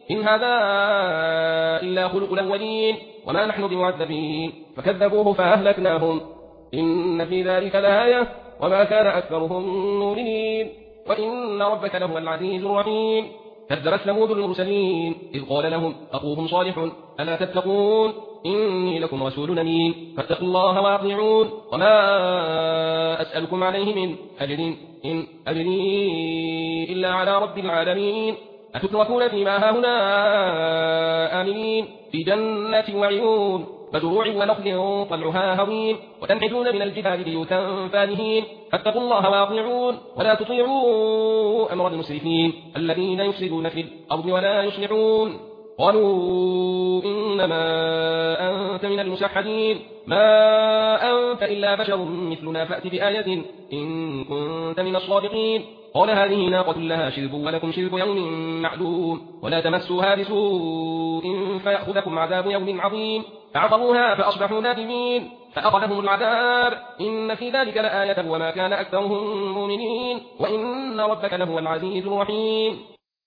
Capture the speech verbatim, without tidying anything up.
إن هذا إلا خلق الأولين وما نحن بمعذبين فكذبوه فأهلكناهم إن في ذلك لآية وما كان أكثرهم مؤمنين وإن ربك لهو العزيز الرحيم كذبت ثمود المرسلين إذ قال لهم أخوهم صالح ألا تتقون إني لكم رسول أمين فاتقوا الله وأطيعون وما أسألكم عليه من أجر إن أجري إلا على رب العالمين أتتركون فيما هاهنا آمنين في جنات وعيون مزروع ونخل طلعها هضيم وتنحتون من الجبال بيوتا فانهين فاتقوا الله واطيعون ولا تطيعوا أمر المسرفين الذين يفسدون في الأرض ولا يصلحون قالوا إنما أنت من المسحرين ما أنت إلا بشر مثلنا فأت بآية إن كنت من الصادقين قال هذه ناقة لها شرب ولكم شرب يوم معلوم ولا تمسوها بسوء فيأخذكم عذاب يوم عظيم فعقروها فأصبحوا نادمين فأخذهم العذاب إن في ذلك لآية وما كان أكثرهم مؤمنين وإن ربك لهو العزيز الرحيم